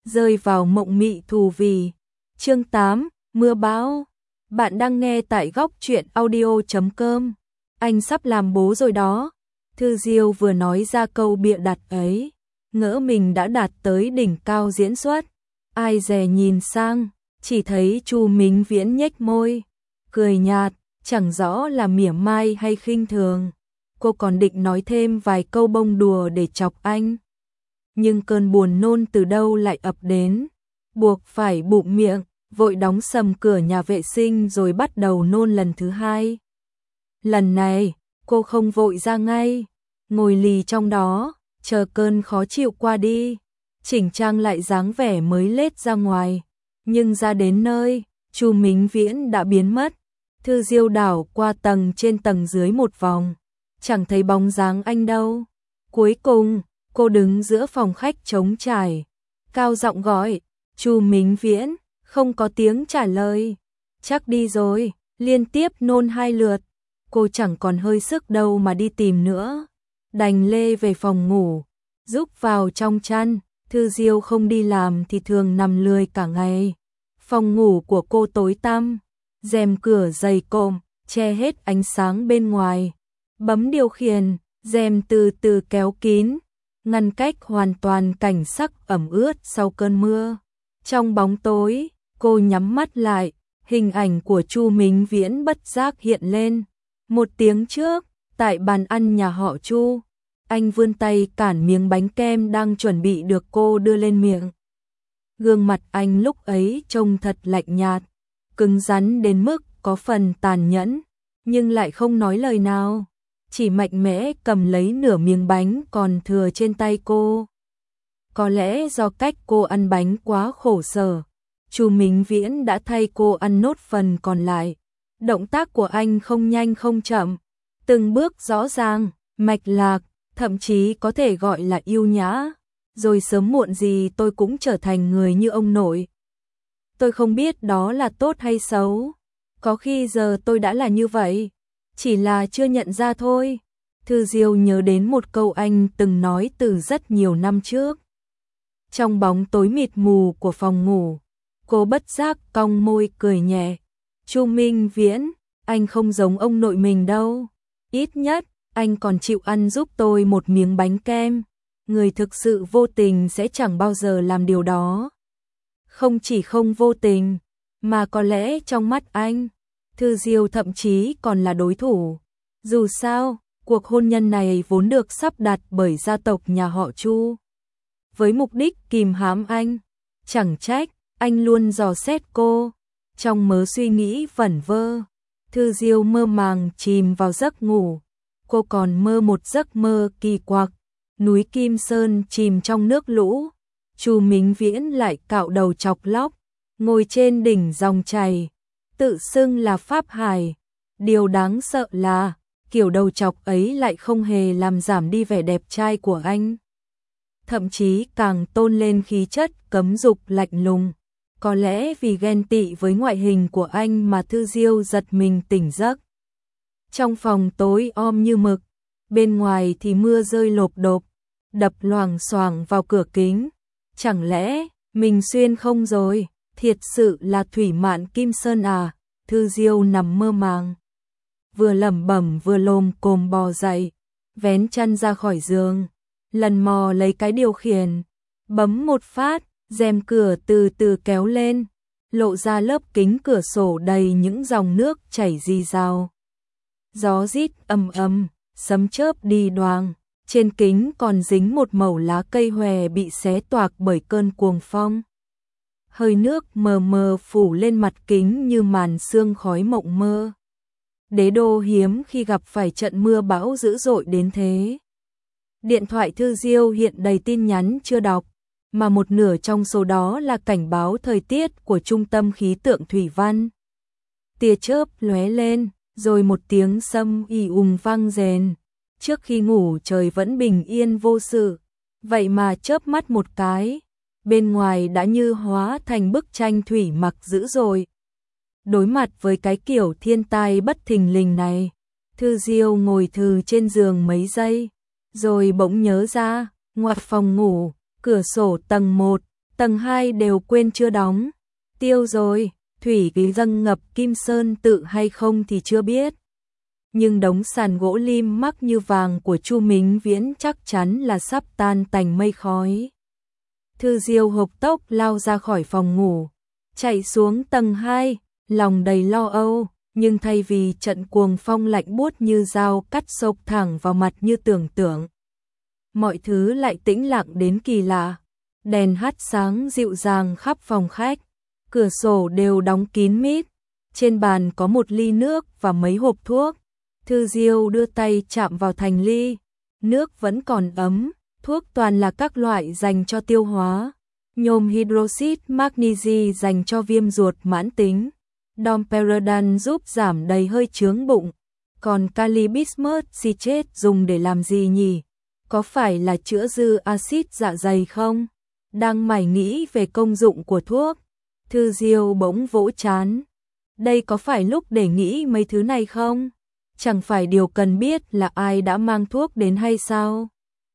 rơi vào mộng mị thù vì. Chương 8, mưa bão. Bạn đang nghe tại góc truyện audio.com. Anh sắp làm bố rồi đó. Thư Diêu vừa nói ra câu bịa đặt ấy, ngỡ mình đã đạt tới đỉnh cao diễn xuất. Ai dè nhìn sang, chỉ thấy Chu Mính Viễn nhếch môi, cười nhạt, chẳng rõ là mỉa mai hay khinh thường. Cô còn định nói thêm vài câu bông đùa để chọc anh, nhưng cơn buồn nôn từ đâu lại ập đến, buộc phải bụm miệng, vội đóng sầm cửa nhà vệ sinh rồi bắt đầu nôn lần thứ hai. Lần này, cô không vội ra ngay, ngồi lì trong đó, chờ cơn khó chịu qua đi, chỉnh trang lại dáng vẻ mới lết ra ngoài. Nhưng ra đến nơi, Chu Mính Viễn đã biến mất. Thư Diêu đảo qua tầng trên tầng dưới một vòng, chẳng thấy bóng dáng anh đâu. Cuối cùng, cô đứng giữa phòng khách trống trải, cao giọng gọi, Chu Mính Viễn, không có tiếng trả lời. Chắc đi rồi, liên tiếp nôn 2 lượt, cô chẳng còn hơi sức đâu mà đi tìm nữa. Đành lê về phòng ngủ, rúc vào trong chăn. Thư Diêu không đi làm thì thường nằm lười cả ngày. Phòng ngủ của cô tối tăm, rèm cửa dày cộm, che hết ánh sáng bên ngoài. Bấm điều khiển, rèm từ từ kéo kín, ngăn cách hoàn toàn cảnh sắc ẩm ướt sau cơn mưa. Trong bóng tối, cô nhắm mắt lại, hình ảnh của Chu Mính Viễn bất giác hiện lên. Một tiếng trước, tại bàn ăn nhà họ Chu, anh vươn tay cản miếng bánh kem đang chuẩn bị được cô đưa lên miệng. Gương mặt anh lúc ấy trông thật lạnh nhạt, cứng rắn đến mức có phần tàn nhẫn, nhưng lại không nói lời nào, chỉ mạnh mẽ cầm lấy nửa miếng bánh còn thừa trên tay cô. Có lẽ do cách cô ăn bánh quá khổ sở, Chu Mính Viễn đã thay cô ăn nốt phần còn lại. Động tác của anh không nhanh không chậm, từng bước rõ ràng, mạch lạc, thậm chí có thể gọi là yêu nhã. Rồi sớm muộn gì tôi cũng trở thành người như ông nội. Tôi không biết đó là tốt hay xấu, có khi giờ tôi đã là như vậy, chỉ là chưa nhận ra thôi. Thư Diêu nhớ đến một câu anh từng nói từ rất nhiều năm trước. Trong bóng tối mịt mù của phòng ngủ, cô bất giác cong môi cười nhẹ. Chu Mính Viễn, anh không giống ông nội mình đâu. Ít nhất, anh còn chịu ăn giúp tôi một miếng bánh kem. Người thực sự vô tình sẽ chẳng bao giờ làm điều đó. Không chỉ không vô tình, mà có lẽ trong mắt anh, Thư Diêu thậm chí còn là đối thủ. Dù sao, cuộc hôn nhân này vốn được sắp đặt bởi gia tộc nhà họ Chu, với mục đích kìm hãm anh. Chẳng trách, anh luôn dò xét cô. Trong mớ suy nghĩ vẩn vơ, Thư Diêu mơ màng chìm vào giấc ngủ. Cô còn mơ một giấc mơ kỳ quặc. Núi Kim Sơn chìm trong nước lũ, Chu Mính Viễn lại cạo đầu chọc lóc, ngồi trên đỉnh dòng chảy, tự xưng là Pháp Hải. Điều đáng sợ là, kiểu đầu chọc ấy lại không hề làm giảm đi vẻ đẹp trai của anh. Thậm chí càng tôn lên khí chất cấm dục lạnh lùng. Có lẽ vì ghen tị với ngoại hình của anh mà Thư Diêu giật mình tỉnh giấc. Trong phòng tối om như mực, bên ngoài thì mưa rơi lộp độp, đập loảng xoảng vào cửa kính. Chẳng lẽ mình xuyên không rồi? Thiệt sự là thủy mạn Kim Sơn à? Thư Diêu nằm mơ màng, vừa lẩm bẩm vừa lồm cồm bò dậy, vén chăn ra khỏi giường, lần mò lấy cái điều khiển, bấm một phát, rèm cửa từ từ kéo lên, lộ ra lớp kính cửa sổ đầy những dòng nước chảy rì rào. Gió rít ầm ầm, sấm chớp đi đoàng, trên kính còn dính một mẩu lá cây hòe bị xé toạc bởi cơn cuồng phong. Hơi nước mờ mờ phủ lên mặt kính như màn sương khói mộng mơ. Đế đô hiếm khi gặp phải trận mưa bão dữ dội đến thế. Điện thoại Thư Diêu hiện đầy tin nhắn chưa đọc, mà một nửa trong số đó là cảnh báo thời tiết của Trung tâm Khí tượng Thủy văn. Tia chớp lóe lên, rồi một tiếng sấm ì vang rền. Trước khi ngủ trời vẫn bình yên vô sự, vậy mà chớp mắt một cái, bên ngoài đã như hóa thành bức tranh thủy mặc dữ dội. Đối mặt với cái kiểu thiên tai bất thình lình này, Thư Diêu ngồi thừ trên giường mấy giây, rồi bỗng nhớ ra, ngoặt phòng ngủ, cửa sổ tầng 1, tầng 2 đều quên chưa đóng. Tiêu rồi, thủy khí dâng ngập Kim Sơn tự hay không thì chưa biết. Nhưng đống sàn gỗ lim mắc như vàng của Chu Mính Viễn chắc chắn là sắp tan tành mây khói. Thư Diêu hộc tốc lao ra khỏi phòng ngủ, chạy xuống tầng 2, lòng đầy lo âu, nhưng thay vì trận cuồng phong lạnh buốt như dao cắt xộc thẳng vào mặt như tưởng tượng, mọi thứ lại tĩnh lặng đến kỳ lạ. Đèn hắt sáng dịu dàng khắp phòng khách, cửa sổ đều đóng kín mít, trên bàn có một ly nước và mấy hộp thuốc. Thư Diêu đưa tay chạm vào thành ly, nước vẫn còn ấm, thuốc toàn là các loại dành cho tiêu hóa, nhôm hydroxit magnesi dành cho viêm ruột mãn tính, domperidone giúp giảm đầy hơi chướng bụng, còn kali bismuth citrate dùng để làm gì nhỉ? Có phải là chữa dư axit dạ dày không? Đang mải nghĩ về công dụng của thuốc, Thư Diêu bỗng vỗ trán. Đây có phải lúc để nghĩ mấy thứ này không? Chẳng phải điều cần biết là ai đã mang thuốc đến hay sao?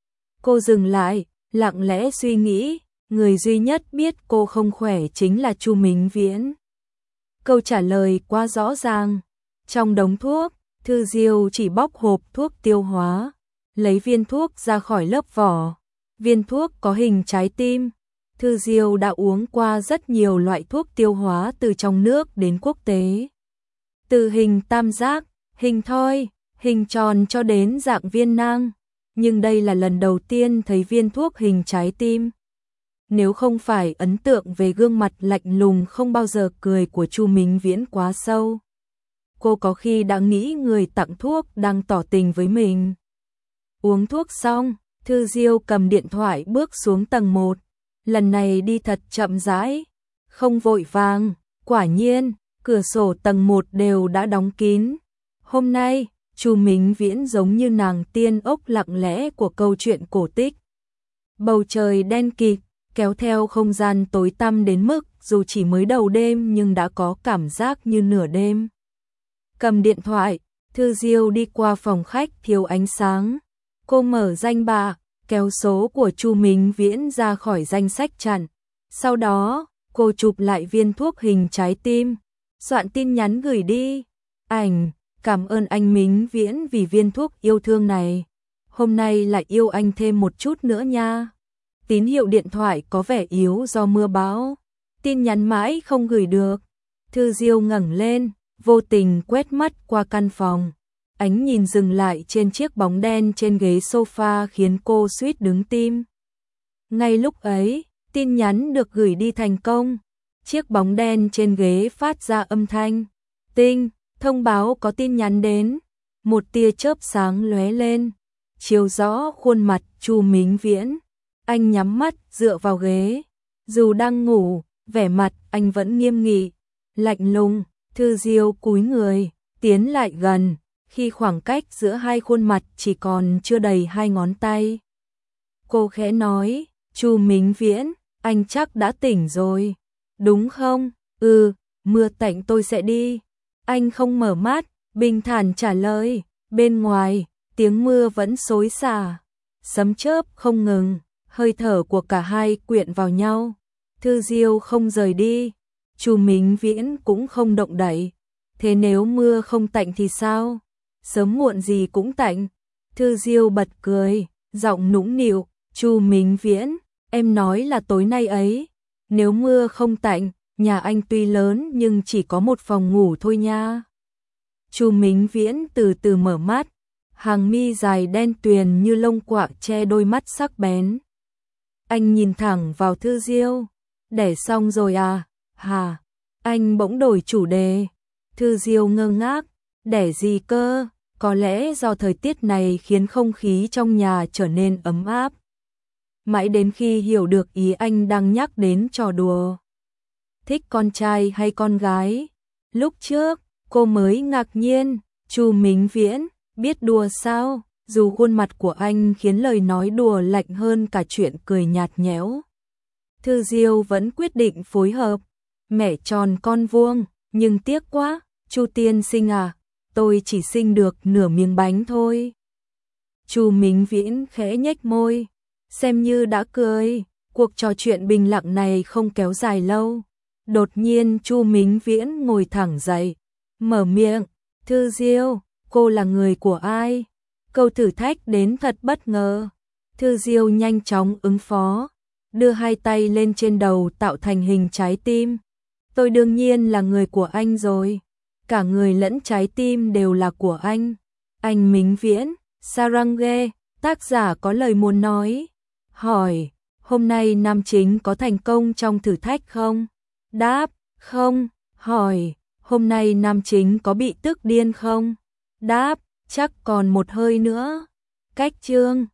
Cô dừng lại, lặng lẽ suy nghĩ, người duy nhất biết cô không khỏe chính là Chu Mính Viễn. Câu trả lời quá rõ ràng. Trong đống thuốc, Thư Diêu chỉ bóc hộp thuốc tiêu hóa, lấy viên thuốc ra khỏi lớp vỏ. Viên thuốc có hình trái tim. Thư Diêu đã uống qua rất nhiều loại thuốc tiêu hóa từ trong nước đến quốc tế. Từ hình tam giác, hình thoi, hình tròn cho đến dạng viên nang. Nhưng đây là lần đầu tiên thấy viên thuốc hình trái tim. Nếu không phải ấn tượng về gương mặt lạnh lùng không bao giờ cười của Chu Mính Viễn quá sâu, cô có khi đã nghĩ người tặng thuốc đang tỏ tình với mình. Uống thuốc xong, Thư Diêu cầm điện thoại bước xuống tầng 1. Lần này đi thật chậm rãi, không vội vàng. Quả nhiên, cửa sổ tầng 1 đều đã đóng kín. Hôm nay, Chu Mính Viễn giống như nàng tiên ốc lặng lẽ của câu chuyện cổ tích. Bầu trời đen kịt, kéo theo không gian tối tăm đến mức dù chỉ mới đầu đêm nhưng đã có cảm giác như nửa đêm. Cầm điện thoại, Thư Diêu đi qua phòng khách thiếu ánh sáng. Cô mở danh bạ, kéo số của Chu Mính Viễn ra khỏi danh sách chặn. Sau đó, cô chụp lại viên thuốc hình trái tim, soạn tin nhắn gửi đi. Ảnh, cảm ơn anh Mính Viễn vì viên thuốc yêu thương này. Hôm nay lại yêu anh thêm một chút nữa nha. Tín hiệu điện thoại có vẻ yếu do mưa bão. Tin nhắn mãi không gửi được. Thư Diêu ngẩng lên, vô tình quét mắt qua căn phòng. Ánh nhìn dừng lại trên chiếc bóng đen trên ghế sofa khiến cô suýt đứng tim. Ngay lúc ấy, tin nhắn được gửi đi thành công. Chiếc bóng đen trên ghế phát ra âm thanh. Tinh, thông báo có tin nhắn đến. Một tia chớp sáng lóe lên, chiếu rõ khuôn mặt Chu Mính Viễn. Anh nhắm mắt dựa vào ghế. Dù đang ngủ, vẻ mặt anh vẫn nghiêm nghị, lạnh lùng. Thư Diêu cúi người, tiến lại gần. Khi khoảng cách giữa hai khuôn mặt chỉ còn chưa đầy 2 ngón tay, cô khẽ nói, Chu Mính Viễn, anh chắc đã tỉnh rồi, đúng không? Ừ, mưa tạnh tôi sẽ đi. Anh không mở mắt, bình thản trả lời. Bên ngoài, tiếng mưa vẫn xối xả, sấm chớp không ngừng, hơi thở của cả hai quyện vào nhau. Thư Diêu không rời đi, Chu Mính Viễn cũng không động đậy. Thế nếu mưa không tạnh thì sao? Sớm muộn gì cũng tạnh. Thư Diêu bật cười, giọng nũng nịu, Chu Mính Viễn, em nói là tối nay ấy. Nếu mưa không tạnh, nhà anh tuy lớn nhưng chỉ có một phòng ngủ thôi nha. Chu Mính Viễn từ từ mở mắt, hàng mi dài đen tuyền như lông quạ che đôi mắt sắc bén. Anh nhìn thẳng vào Thư Diêu, đẻ xong rồi à? Hả? Anh bỗng đổi chủ đề. Thư Diêu ngơ ngác, đẻ gì cơ? Có lẽ do thời tiết này khiến không khí trong nhà trở nên ấm áp. Mãi đến khi hiểu được ý anh đang nhắc đến trò đùa. Thích con trai hay con gái? Lúc trước, cô mới ngạc nhiên, Chu Mính Viễn, biết đùa sao? Dù khuôn mặt của anh khiến lời nói đùa lạnh hơn cả chuyện cười nhạt nhẽo. Thư Diêu vẫn quyết định phối hợp. Mẹ tròn con vuông, nhưng tiếc quá, Chu tiên sinh à, tôi chỉ sinh được nửa miếng bánh thôi. Chu Mính Viễn khẽ nhếch môi, xem như đã cười. Cuộc trò chuyện bình lặng này không kéo dài lâu. Đột nhiên Chu Mính Viễn ngồi thẳng dậy, mở miệng, Thư Diêu, cô là người của ai? Câu thử thách đến thật bất ngờ. Thư Diêu nhanh chóng ứng phó, đưa hai tay lên trên đầu tạo thành hình trái tim. Tôi đương nhiên là người của anh rồi. Cả người lẫn trái tim đều là của anh. Anh Mính Viễn, Saranghe, tác giả có lời muốn nói. Hỏi, hôm nay nam chính có thành công trong thử thách không? Đáp, không. Hỏi, hôm nay nam chính có bị tức điên không? Đáp, chắc còn một hơi nữa. Cách chương